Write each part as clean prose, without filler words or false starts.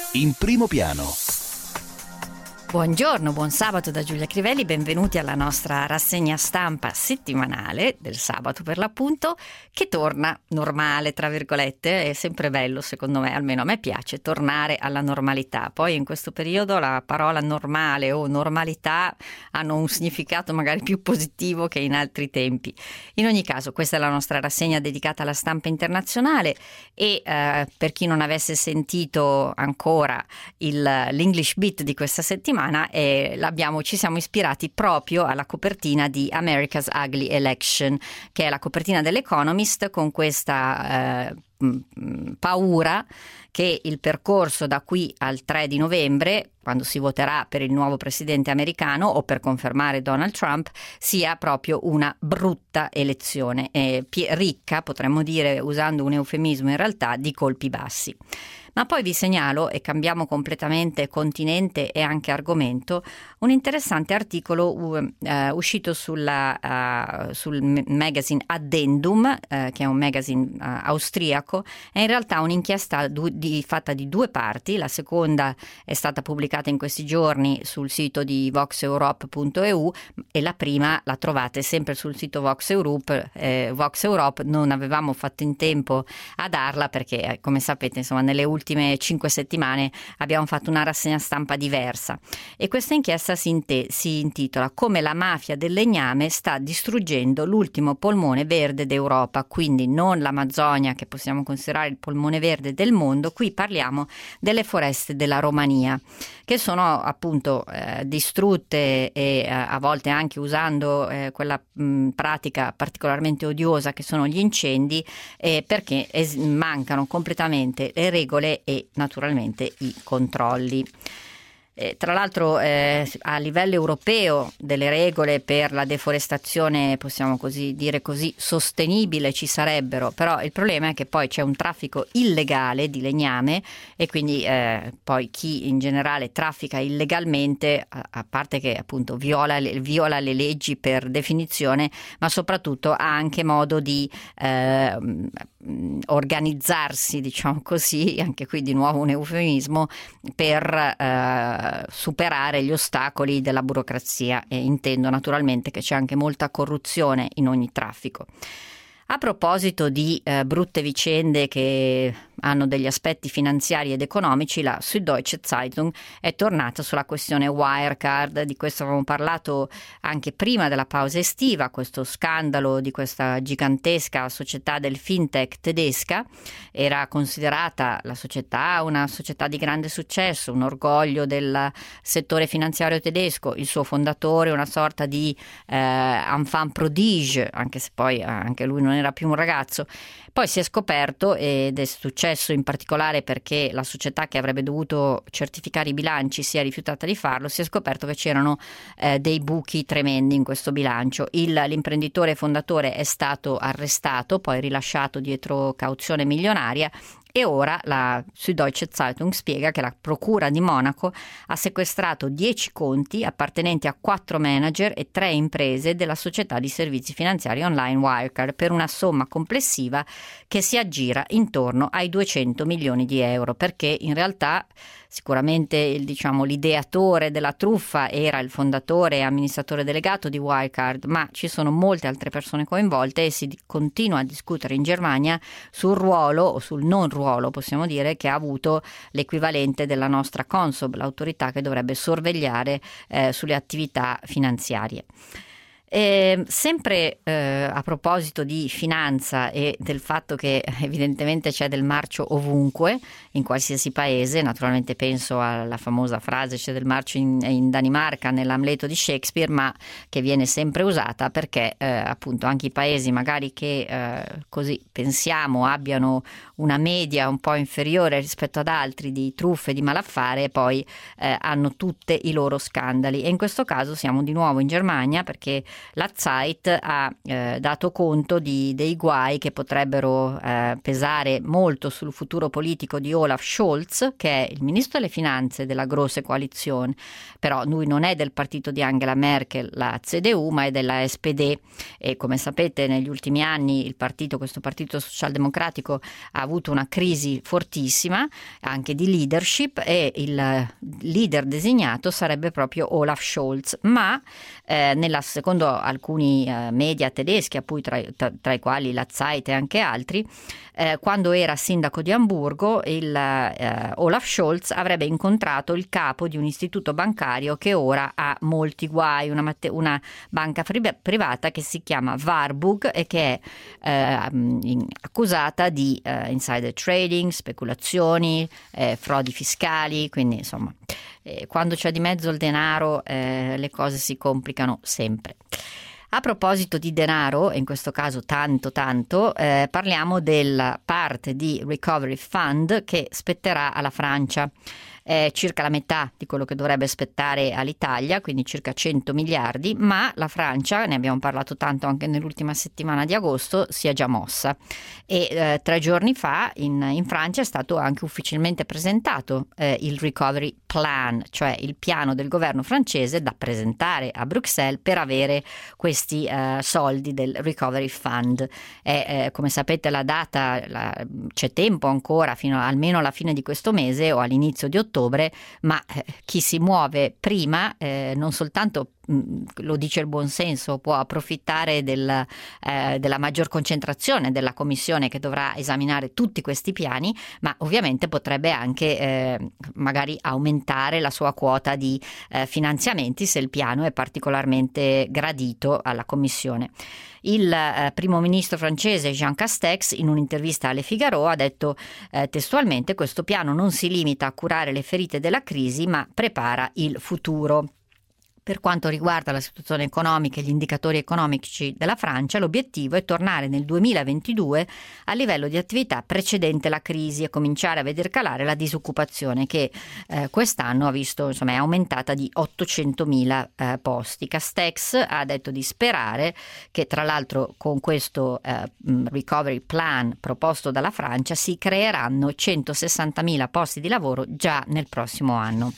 In primo piano. Buongiorno, buon sabato da Giulia Crivelli, benvenuti alla nostra rassegna stampa settimanale del sabato per l'appunto, che torna normale, tra virgolette. È sempre bello, secondo me, almeno a me piace tornare alla normalità. Poi in questo periodo la parola normale o normalità hanno un significato magari più positivo che in altri tempi. In ogni caso, questa è la nostra rassegna dedicata alla stampa internazionale e per chi non avesse sentito ancora l'English Beat di questa settimana, ci siamo ispirati proprio alla copertina di America's Ugly Election, che è la copertina dell'Economist, con questa paura che il percorso da qui al 3 di novembre, quando si voterà per il nuovo presidente americano o per confermare Donald Trump, sia proprio una brutta elezione, ricca, potremmo dire, usando un eufemismo in realtà, di colpi bassi. Ma poi vi segnalo, e cambiamo completamente continente e anche argomento, un interessante articolo uscito sul magazine Addendum, che è un magazine austriaco. È in realtà un'inchiesta fatta di due parti. La seconda è stata pubblicata in questi giorni sul sito di voxeurope.eu e la prima la trovate sempre sul sito Vox Europe. Vox Europe non avevamo fatto in tempo a darla perché, come sapete, insomma, nelle ultime 5 settimane abbiamo fatto una rassegna stampa diversa, e questa inchiesta si intitola "Come la mafia del legname sta distruggendo l'ultimo polmone verde d'Europa", quindi non l'Amazzonia, che possiamo considerare il polmone verde del mondo. Qui parliamo delle foreste della Romania, che sono appunto distrutte e a volte anche usando quella pratica particolarmente odiosa che sono gli incendi, perché mancano completamente le regole e naturalmente i controlli. Tra l'altro a livello europeo delle regole per la deforestazione, possiamo dire così, sostenibile ci sarebbero, però il problema è che poi c'è un traffico illegale di legname e quindi poi chi in generale traffica illegalmente, a parte che appunto viola le leggi per definizione, ma soprattutto ha anche modo di organizzarsi, diciamo così, anche qui di nuovo un eufemismo, per superare gli ostacoli della burocrazia, e intendo naturalmente che c'è anche molta corruzione in ogni traffico. A proposito di brutte vicende che hanno degli aspetti finanziari ed economici, la Süddeutsche Zeitung è tornata sulla questione Wirecard. Di questo avevamo parlato anche prima della pausa estiva, questo scandalo di questa gigantesca società del fintech tedesca. Era considerata la società una società di grande successo, un orgoglio del settore finanziario tedesco, il suo fondatore una sorta di enfant prodige, anche se poi anche lui non era più un ragazzo. Poi si è scoperto, ed è successo in particolare perché la società che avrebbe dovuto certificare i bilanci si è rifiutata di farlo, si è scoperto che c'erano dei buchi tremendi in questo bilancio. L'imprenditore fondatore è stato arrestato, poi rilasciato dietro cauzione milionaria, e ora la Süddeutsche Zeitung spiega che la Procura di Monaco ha sequestrato 10 conti appartenenti a 4 manager e 3 imprese della società di servizi finanziari online Wirecard, per una somma complessiva che si aggira intorno ai 200 milioni di euro, perché in realtà sicuramente l'ideatore della truffa era il fondatore e amministratore delegato di Wirecard, ma ci sono molte altre persone coinvolte e si continua a discutere in Germania sul ruolo o sul non ruolo, possiamo dire, che ha avuto l'equivalente della nostra Consob, l'autorità che dovrebbe sorvegliare sulle attività finanziarie. Sempre a proposito di finanza e del fatto che evidentemente c'è del marcio ovunque, in qualsiasi paese, naturalmente penso alla famosa frase "c'è del marcio in Danimarca" nell'Amleto di Shakespeare, ma che viene sempre usata perché appunto anche i paesi magari che così pensiamo abbiano una media un po' inferiore rispetto ad altri di truffe, di malaffare, poi hanno tutte i loro scandali, e in questo caso siamo di nuovo in Germania, perché la Zeit ha dato conto dei guai che potrebbero pesare molto sul futuro politico di Olaf Scholz, che è il ministro delle finanze della Große Koalition, però lui non è del partito di Angela Merkel, la CDU, ma è della SPD, e come sapete negli ultimi anni questo partito socialdemocratico ha avuto una crisi fortissima anche di leadership, e il leader designato sarebbe proprio Olaf Scholz, ma secondo alcuni media tedeschi, a cui tra i quali la Zeit e anche altri, quando era sindaco di Amburgo, Olaf Scholz avrebbe incontrato il capo di un istituto bancario che ora ha molti guai, una banca privata che si chiama Warburg e che è accusata di insider trading, speculazioni, frodi fiscali, quindi insomma quando c'è di mezzo il denaro le cose si complicano sempre. A proposito di denaro, e in questo caso tanto, parliamo della parte di Recovery Fund che spetterà alla Francia. È circa la metà di quello che dovrebbe spettare all'Italia, quindi circa 100 miliardi, ma la Francia, ne abbiamo parlato tanto anche nell'ultima settimana di agosto, si è già mossa. E 3 giorni fa in Francia è stato anche ufficialmente presentato il Recovery Plan, cioè il piano del governo francese da presentare a Bruxelles per avere questi soldi del Recovery Fund. Come sapete la data, c'è tempo ancora fino almeno alla fine di questo mese o all'inizio di ottobre, ma chi si muove prima non soltanto lo dice il buonsenso, può approfittare della maggior concentrazione della commissione che dovrà esaminare tutti questi piani, ma ovviamente potrebbe anche magari aumentare la sua quota di finanziamenti se il piano è particolarmente gradito alla commissione. Il primo ministro francese Jean Castex, in un'intervista alle Figaro, ha detto testualmente: questo piano non si limita a curare le ferite della crisi, ma prepara il futuro. Per quanto riguarda la situazione economica e gli indicatori economici della Francia, l'obiettivo è tornare nel 2022 a livello di attività precedente la crisi e cominciare a veder calare la disoccupazione che quest'anno ha visto, insomma, è aumentata di 800.000 posti. Castex ha detto di sperare che tra l'altro con questo recovery plan proposto dalla Francia si creeranno 160.000 posti di lavoro già nel prossimo anno.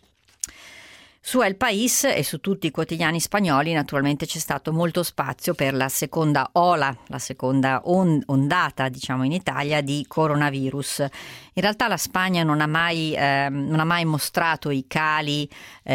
Su El País e su tutti i quotidiani spagnoli naturalmente c'è stato molto spazio per la seconda ola, la seconda ondata, diciamo, in Italia di coronavirus. In realtà la Spagna non ha mai mostrato i cali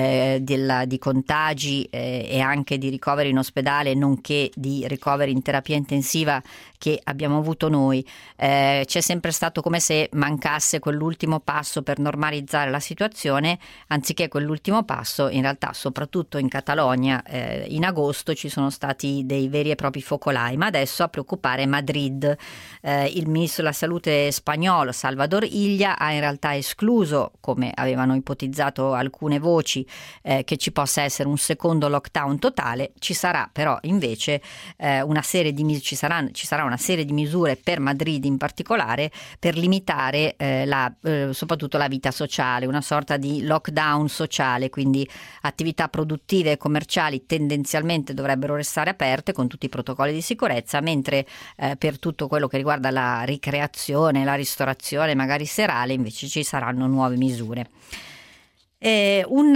di contagi e anche di ricoveri in ospedale, nonché di ricoveri in terapia intensiva che abbiamo avuto noi. C'è sempre stato come se mancasse quell'ultimo passo per normalizzare la situazione, anziché quell'ultimo passo. In realtà soprattutto in Catalogna in agosto ci sono stati dei veri e propri focolai, ma adesso a preoccupare è Madrid. Il ministro della salute spagnolo Salvador Illa ha in realtà escluso, come avevano ipotizzato alcune voci, che ci possa essere un secondo lockdown totale. Ci sarà però invece ci sarà una serie di misure per Madrid in particolare per limitare soprattutto la vita sociale, una sorta di lockdown sociale, quindi attività produttive e commerciali tendenzialmente dovrebbero restare aperte con tutti i protocolli di sicurezza, mentre per tutto quello che riguarda la ricreazione, la ristorazione magari serale invece ci saranno nuove misure. Un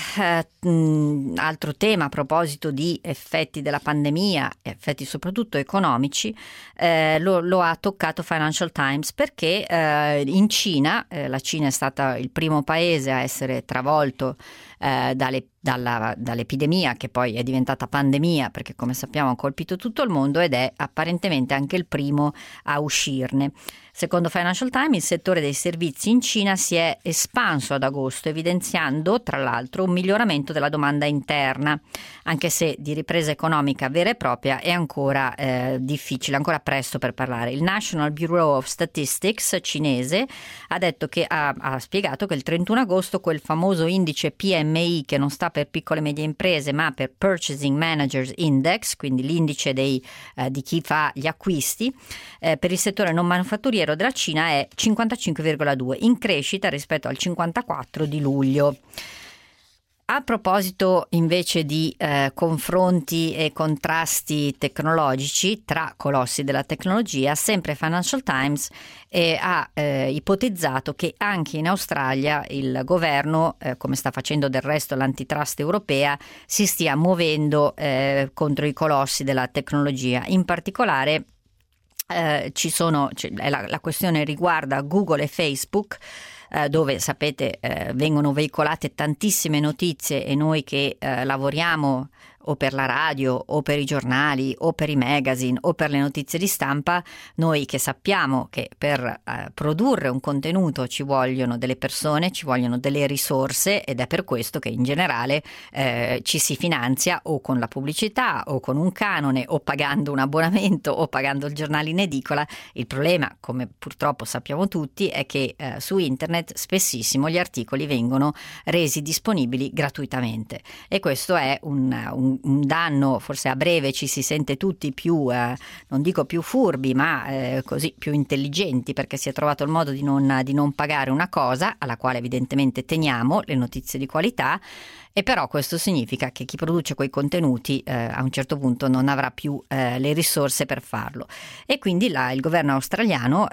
altro tema a proposito di effetti della pandemia, effetti soprattutto economici, lo ha toccato Financial Times perché in Cina, la Cina è stata il primo paese a essere travolto dall'epidemia, che poi è diventata pandemia perché come sappiamo ha colpito tutto il mondo, ed è apparentemente anche il primo a uscirne. Secondo Financial Times, il settore dei servizi in Cina si è espanso ad agosto, evidenziando tra l'altro un miglioramento della domanda interna, anche se di ripresa economica vera e propria è ancora difficile, ancora presto per parlare. Il National Bureau of Statistics cinese ha detto che ha spiegato che il 31 agosto quel famoso indice PMI, che non sta per piccole e medie imprese ma per Purchasing Managers Index, quindi l'indice di chi fa gli acquisti, per il settore non manufatturiero della Cina è 55,2, in crescita rispetto al 54 di luglio. A proposito invece di confronti e contrasti tecnologici tra colossi della tecnologia, sempre Financial Times ha ipotizzato che anche in Australia il governo, come sta facendo del resto l'antitrust europea, si stia muovendo contro i colossi della tecnologia. In particolare la questione riguarda Google e Facebook, dove sapete vengono veicolate tantissime notizie, e noi che lavoriamo o per la radio o per i giornali o per i magazine o per le notizie di stampa, noi che sappiamo che per produrre un contenuto ci vogliono delle persone, ci vogliono delle risorse, ed è per questo che in generale ci si finanzia o con la pubblicità o con un canone o pagando un abbonamento o pagando il giornale in edicola. Il problema, come purtroppo sappiamo tutti, è che su internet spessissimo gli articoli vengono resi disponibili gratuitamente, e questo è un danno. Forse a breve ci si sente tutti più, non dico più furbi, ma così più intelligenti, perché si è trovato il modo di non pagare una cosa alla quale evidentemente teniamo, le notizie di qualità. E però questo significa che chi produce quei contenuti a un certo punto non avrà più le risorse per farlo, e quindi il governo australiano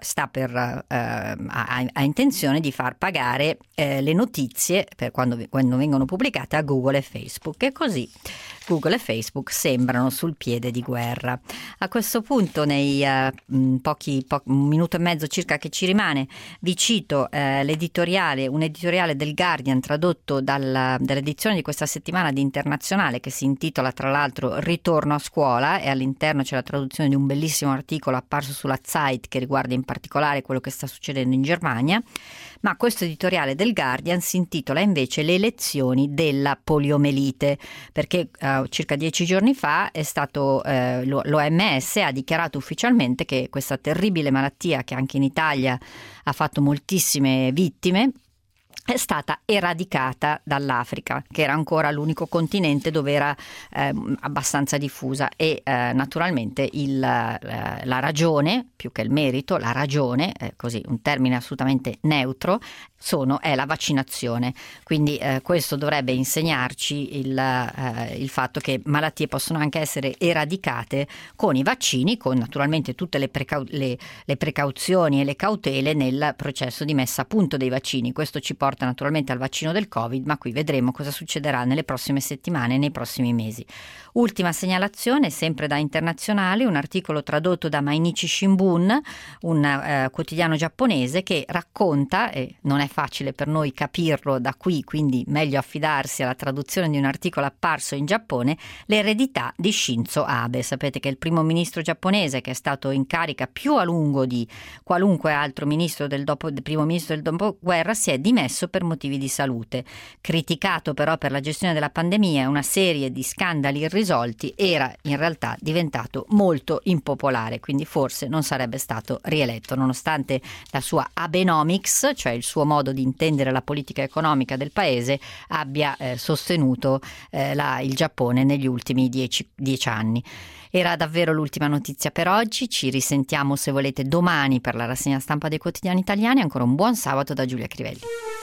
ha intenzione di far pagare le notizie per quando vengono pubblicate a Google e Facebook, e così Google e Facebook sembrano sul piede di guerra. A questo punto, nei un minuto e mezzo circa che ci rimane, vi cito un editoriale del Guardian tradotto dall'edizione di questa settimana di Internazionale, che si intitola tra l'altro Ritorno a scuola, e all'interno c'è la traduzione di un bellissimo articolo apparso sulla Zeit che riguarda in particolare quello che sta succedendo in Germania. Ma questo editoriale del Guardian si intitola invece Le lezioni della poliomelite, perché circa 10 giorni fa è stato l'OMS ha dichiarato ufficialmente che questa terribile malattia, che anche in Italia ha fatto moltissime vittime, è stata eradicata dall'Africa, che era ancora l'unico continente dove era abbastanza diffusa, e naturalmente la ragione, più che il merito, la ragione, così un termine assolutamente neutro, è la vaccinazione. Quindi questo dovrebbe insegnarci il fatto che malattie possono anche essere eradicate con i vaccini, con naturalmente tutte le precauzioni e le cautele nel processo di messa a punto dei vaccini. Questo ci porta naturalmente al vaccino del Covid, ma qui vedremo cosa succederà nelle prossime settimane e nei prossimi mesi. Ultima segnalazione, sempre da Internazionale, un articolo tradotto da Mainichi Shimbun, un quotidiano giapponese, che racconta, e non è facile per noi capirlo da qui, quindi meglio affidarsi alla traduzione di un articolo apparso in Giappone, l'eredità di Shinzo Abe. Sapete che il primo ministro giapponese, che è stato in carica più a lungo di qualunque altro ministro del primo ministro del dopoguerra, si è dimesso per motivi di salute. Criticato però per la gestione della pandemia e una serie di scandali irrisolti, era in realtà diventato molto impopolare, quindi forse non sarebbe stato rieletto, nonostante la sua Abenomics, cioè il suo modo di intendere la politica economica del paese, abbia sostenuto il Giappone negli ultimi 10 anni. Era davvero l'ultima notizia per oggi. Ci risentiamo, se volete, domani per la rassegna stampa dei quotidiani italiani. Ancora un buon sabato da Giulia Crivelli.